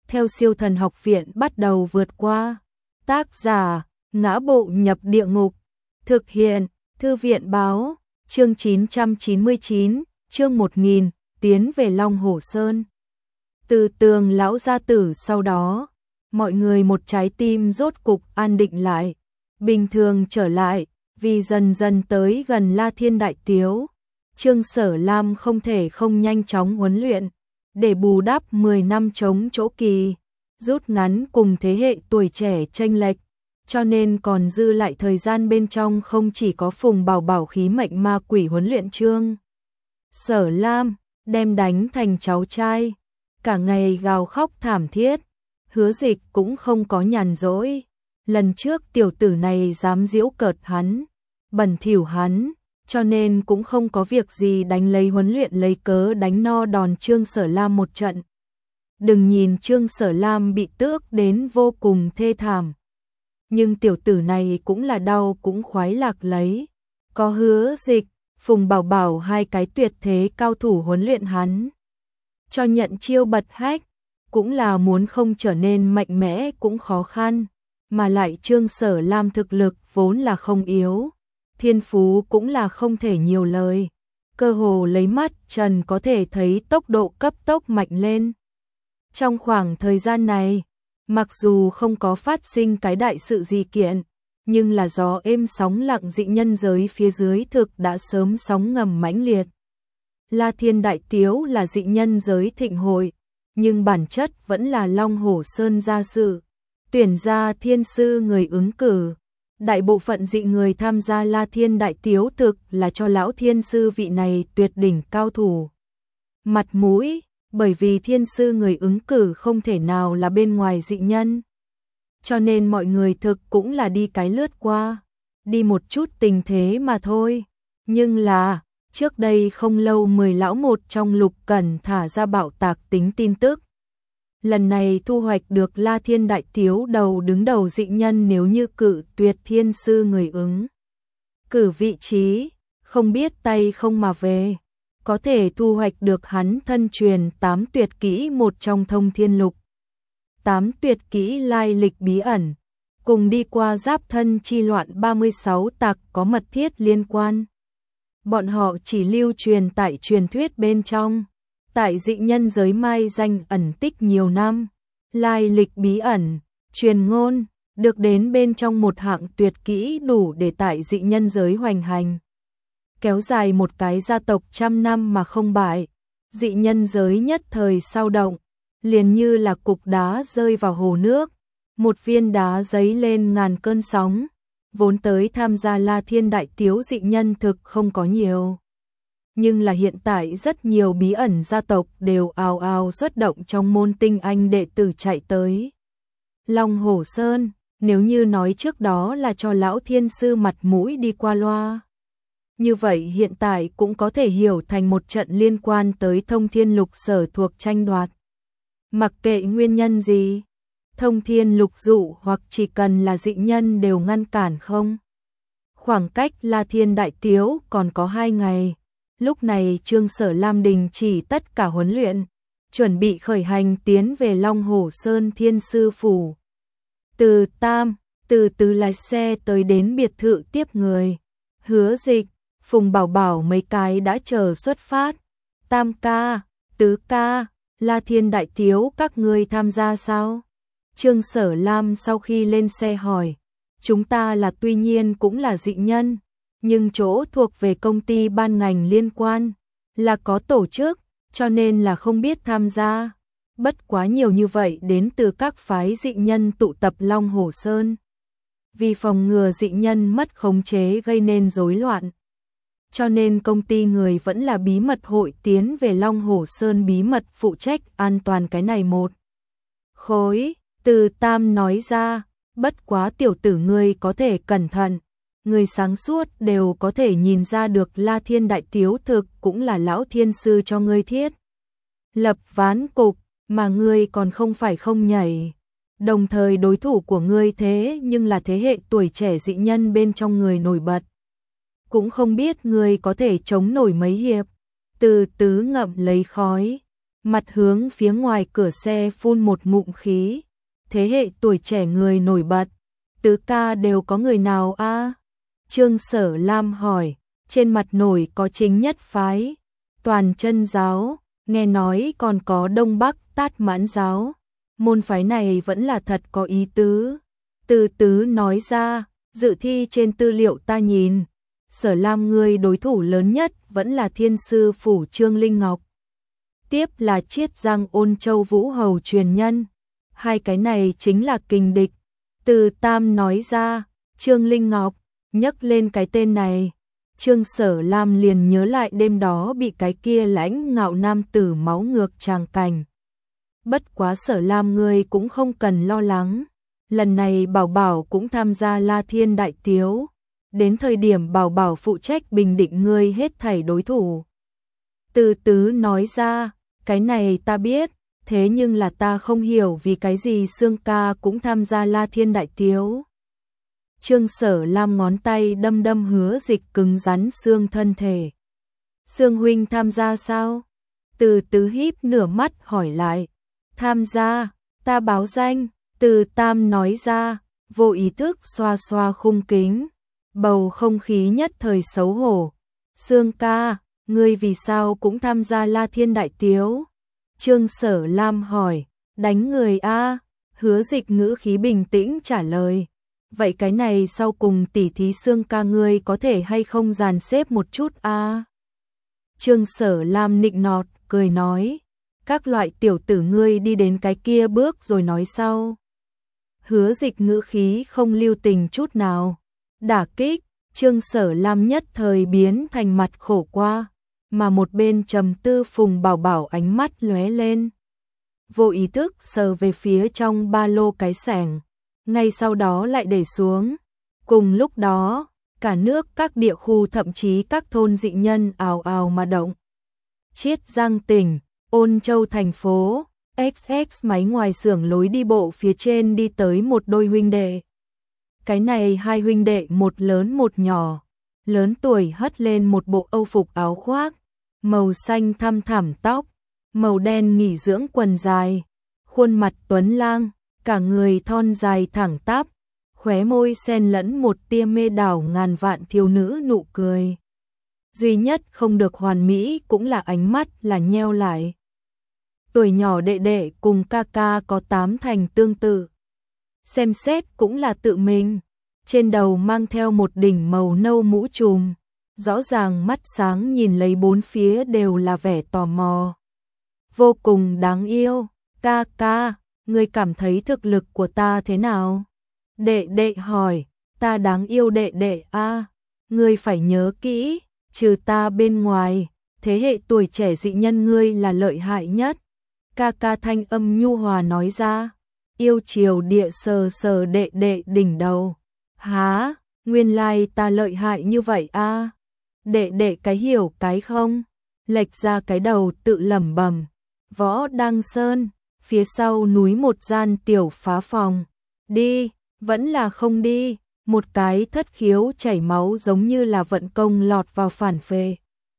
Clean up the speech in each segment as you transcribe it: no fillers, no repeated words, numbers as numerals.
theo Siêu Thần Học Viện bắt đầu vượt qua. Tác giả: Ngã Bộ Nhập Địa Ngục. Thực hiện: Thư viện báo. Chương 999, chương 1000, tiến về Long Hổ Sơn. Từ Tường lão gia tử sau đó, mọi người một trái tim rốt cục an định lại, bình thường trở lại, vì dần dần tới gần La Thiên Đại Tiếu. Trương Sở Lam không thể không nhanh chóng huấn luyện, để bù đắp 10 năm chống chỗ kỳ, rút ngắn cùng thế hệ tuổi trẻ chênh lệch, cho nên còn dư lại thời gian bên trong không chỉ có Phùng Bảo Bảo khí mệnh ma quỷ huấn luyện Trương Sở Lam, đem đánh thành cháu trai, cả ngày gào khóc thảm thiết. Hứa Dịch cũng không có nhàn rỗi, lần trước tiểu tử này dám giễu cợt hắn, bẩn thỉu hắn, cho nên cũng không có việc gì đánh lấy huấn luyện lấy cớ đánh no đòn Trương Sở Lam một trận. Đừng nhìn Trương Sở Lam bị tước đến vô cùng thê thảm, nhưng tiểu tử này cũng là đau cũng khoái lạc lấy. Có Hứa Dịch, Phùng Bảo Bảo hai cái tuyệt thế cao thủ huấn luyện hắn, cho nhận chiêu bật hách, cũng là muốn không trở nên mạnh mẽ cũng khó khăn, mà lại Trương Sở Lam thực lực vốn là không yếu, thiên phú cũng là không thể nhiều lời, cơ hồ lấy mắt trần có thể thấy tốc độ cấp tốc mạnh lên. Trong khoảng thời gian này, mặc dù không có phát sinh cái đại sự gì kiện, nhưng là gió êm sóng lặng dị nhân giới phía dưới thực đã sớm sóng ngầm mãnh liệt. La Thiên Đại Tiếu là dị nhân giới thịnh hội, nhưng bản chất vẫn là Long Hổ Sơn gia sự, tuyển ra thiên sư người ứng cử. Đại bộ phận dị người tham gia La Thiên Đại Tiếu thực là cho lão thiên sư vị này tuyệt đỉnh cao thủ mặt mũi, bởi vì thiên sư người ứng cử không thể nào là bên ngoài dị nhân. Cho nên mọi người thực cũng là đi cái lướt qua, đi một chút tình thế mà thôi. Nhưng là, trước đây không lâu 10 lão một trong Lục Cẩn thả ra bạo tạc tính tin tức. Lần này thu hoạch được La Thiên Đại Tiếu đầu đứng đầu dị nhân nếu như cự tuyệt thiên sư người ứng cử vị trí, không biết tay không mà về, có thể thu hoạch được hắn thân truyền 8 tuyệt kỹ một trong Thông Thiên Lục. 8 tuyệt kỹ lai lịch bí ẩn, cùng đi qua giáp thân chi loạn 36 tặc có mật thiết liên quan. Bọn họ chỉ lưu truyền tại truyền thuyết bên trong, tại dị nhân giới mai danh ẩn tích nhiều năm, lai lịch bí ẩn, truyền ngôn, được đến bên trong một hạng tuyệt kỹ đủ để tại dị nhân giới hoành hành. Kéo dài một cái gia tộc trăm năm mà không bại, dị nhân giới nhất thời sao động, liền như là cục đá rơi vào hồ nước, một viên đá dấy lên ngàn cơn sóng, vốn tới tham gia La Thiên Đại Tiếu dị nhân thực không có nhiều. Nhưng là hiện tại rất nhiều bí ẩn gia tộc đều ào ào xuất động trong môn tinh anh đệ tử chạy tới Long Hổ Sơn, nếu như nói trước đó là cho lão thiên sư mặt mũi đi qua loa, như vậy hiện tại cũng có thể hiểu thành một trận liên quan tới Thông Thiên Lục sở thuộc tranh đoạt. Mặc kệ nguyên nhân gì, Thông Thiên Lục dụ hoặc chỉ cần là dị nhân đều ngăn cản không. Khoảng cách La Thiên Đại Tiếu còn có 2 ngày, lúc này Trương Sở Lam đình chỉ tất cả huấn luyện, chuẩn bị khởi hành tiến về Long Hổ Sơn Thiên Sư Phủ. Từ từ lái xe tới đến biệt thự tiếp người, Hứa Dịch, Phùng Bảo Bảo mấy cái đã chờ xuất phát. Tam ca, tứ ca, La Thiên Đại Tiếu các ngươi tham gia sao? Trương Sở Lam sau khi lên xe hỏi, chúng ta là tuy nhiên cũng là dị nhân, nhưng chỗ thuộc về công ty ban ngành liên quan, là có tổ chức, cho nên là không biết tham gia. Bất quá nhiều như vậy đến từ các phái dị nhân tụ tập Long Hổ Sơn. Vì phòng ngừa dị nhân mất khống chế gây nên rối loạn, cho nên công ty người vẫn là bí mật hội tiến về Long Hổ Sơn bí mật phụ trách an toàn cái này một khối. Từ Tam nói ra, bất quá tiểu tử ngươi có thể cẩn thận, người sáng suốt đều có thể nhìn ra được La Thiên Đại Tiếu thực cũng là lão thiên sư cho ngươi thiết lập ván cục, mà ngươi còn không phải không nhảy. Đồng thời đối thủ của ngươi thế nhưng là thế hệ tuổi trẻ dị nhân bên trong người nổi bật. Cũng không biết ngươi có thể chống nổi mấy hiệp. Từ Tứ ngậm lấy khói, mặt hướng phía ngoài cửa xe phun một ngụm khí. Thế hệ tuổi trẻ người nổi bật, tứ ca đều có người nào a? Trương Sở Lam hỏi, trên mặt nổi có Chính Nhất phái, Toàn Chân giáo, nghe nói còn có Đông Bắc Tát Mãn giáo. Môn phái này vẫn là thật có ý tứ. Từ Tứ nói ra, dự thi trên tư liệu ta nhìn, Sở Lam ngươi đối thủ lớn nhất vẫn là Thiên sư phủ Trương Linh Ngọc. Tiếp là Chiết Giang Ôn Châu Vũ Hầu truyền nhân. Hai cái này chính là kình địch. Từ Tam nói ra, Trương Linh Ngọc, nhắc lên cái tên này. Trương Sở Lam liền nhớ lại đêm đó bị cái kia lãnh ngạo nam tử máu ngược tràng cảnh. Bất quá Sở Lam ngươi cũng không cần lo lắng. Lần này Bảo Bảo cũng tham gia La Thiên Đại Tiếu. Đến thời điểm Bảo Bảo phụ trách bình định ngươi hết thảy đối thủ. Từ Tứ nói ra, cái này ta biết, thế nhưng là ta không hiểu vì cái gì Sương ca cũng tham gia La Thiên Đại Tiếu. Trương Sở Lam ngón tay đâm đâm Hứa Dịch cứng rắn xương thân thể. Sương huynh tham gia sao? Từ Tứ híp nửa mắt hỏi lại. Tham gia, ta báo danh. Từ Tam nói ra, vô ý thức xoa xoa khung kính. Bầu không khí nhất thời xấu hổ. Sương ca, ngươi vì sao cũng tham gia La Thiên Đại Tiếu? Trương Sở Lam hỏi, đánh người a? Hứa Dịch ngữ khí bình tĩnh trả lời. Vậy cái này sau cùng tỉ thí Sương ca ngươi có thể hay không dàn xếp một chút a? Trương Sở Lam nịnh nọt, cười nói, các loại tiểu tử ngươi đi đến cái kia bước rồi nói sau. Hứa Dịch ngữ khí không lưu tình chút nào. Đả kích, Trương Sở Lam nhất thời biến thành mặt khổ qua, mà một bên trầm tư Phùng Bảo Bảo ánh mắt lóe lên. Vô ý thức sờ về phía trong ba lô cái xẻng, ngay sau đó lại để xuống. Cùng lúc đó, cả nước các địa khu thậm chí các thôn dị nhân ào ào mà động. Chiết Giang tỉnh, Ôn Châu thành phố, XX máy ngoài xưởng lối đi bộ phía trên đi tới một đôi huynh đệ. Cái này hai huynh đệ một lớn một nhỏ, lớn tuổi hất lên một bộ âu phục áo khoác, màu xanh thăm thẳm tóc, màu đen nghỉ dưỡng quần dài, khuôn mặt tuấn lang, cả người thon dài thẳng tắp, khóe môi xen lẫn một tia mê đảo ngàn vạn thiếu nữ nụ cười. Duy nhất không được hoàn mỹ cũng là ánh mắt là nheo lại. Tuổi nhỏ đệ đệ cùng ca ca có 8 thành tương tự. Xem xét cũng là tự mình. Trên đầu mang theo một đỉnh màu nâu mũ trùm. Rõ ràng mắt sáng nhìn lấy bốn phía đều là vẻ tò mò. Vô cùng đáng yêu. Ca ca, ngươi cảm thấy thực lực của ta thế nào? Đệ đệ hỏi, ta đáng yêu đệ đệ a. Ngươi phải nhớ kỹ, trừ ta bên ngoài, thế hệ tuổi trẻ dị nhân ngươi là lợi hại nhất. Ca ca thanh âm nhu hòa nói ra, yêu chiều địa sờ sờ đệ đệ đỉnh đầu. Há, nguyên lai ta lợi hại như vậy a. Đệ đệ cái hiểu cái không? Lệch ra cái đầu tự lẩm bẩm. Võ Đăng Sơn, phía sau núi một gian tiểu phá phòng. Đi, vẫn là không đi. Một cái thất khiếu chảy máu giống như là vận công lọt vào phản phệ.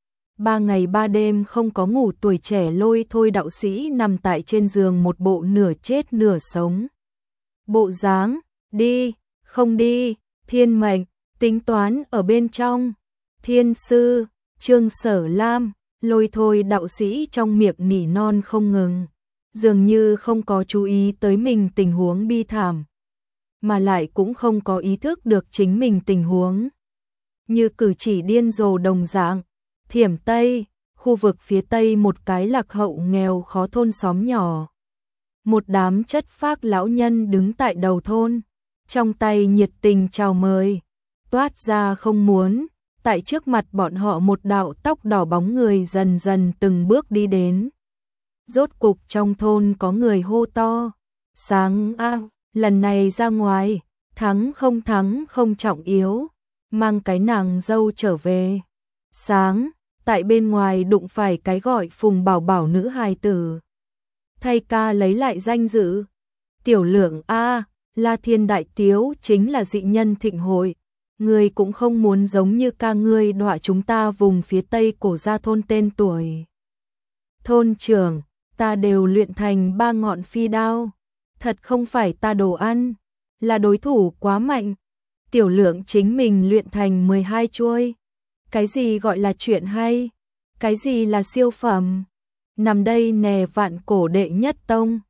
3 ngày 3 đêm không có ngủ tuổi trẻ Lôi Thôi đạo sĩ nằm tại trên giường một bộ nửa chết nửa sống. Bộ dáng, đi, không đi, thiên mệnh, tính toán ở bên trong. Thiên sư, Trương Sở Lam, Lôi Thôi đạo sĩ trong miệng nỉ non không ngừng. Dường như không có chú ý tới mình tình huống bi thảm. Mà lại cũng không có ý thức được chính mình tình huống. Như cử chỉ điên rồ đồng dạng. Thiểm Tây, khu vực phía Tây một cái lạc hậu nghèo khó thôn xóm nhỏ. Một đám chất phác lão nhân đứng tại đầu thôn, trong tay nhiệt tình chào mời, toát ra không muốn, tại trước mặt bọn họ một đạo tóc đỏ bóng người dần dần từng bước đi đến. Rốt cục trong thôn có người hô to, sáng a, lần này ra ngoài, thắng không trọng yếu, mang cái nàng dâu trở về. Sáng, tại bên ngoài đụng phải cái gọi Phùng Bảo Bảo nữ hài tử. Thay ca lấy lại danh dự. Tiểu Lượng a, La Thiên Đại Tiếu chính là dị nhân thịnh hội. Ngươi cũng không muốn giống như ca ngươi đọa chúng ta vùng phía Tây cổ ra thôn tên tuổi. Thôn trưởng, ta đều luyện thành 3 ngọn phi đao. Thật không phải ta đồ ăn, là đối thủ quá mạnh. Tiểu Lượng chính mình luyện thành 12 chuôi. Cái gì gọi là chuyện hay? Cái gì là siêu phẩm? Nằm đây nè, vạn cổ đệ nhất tông.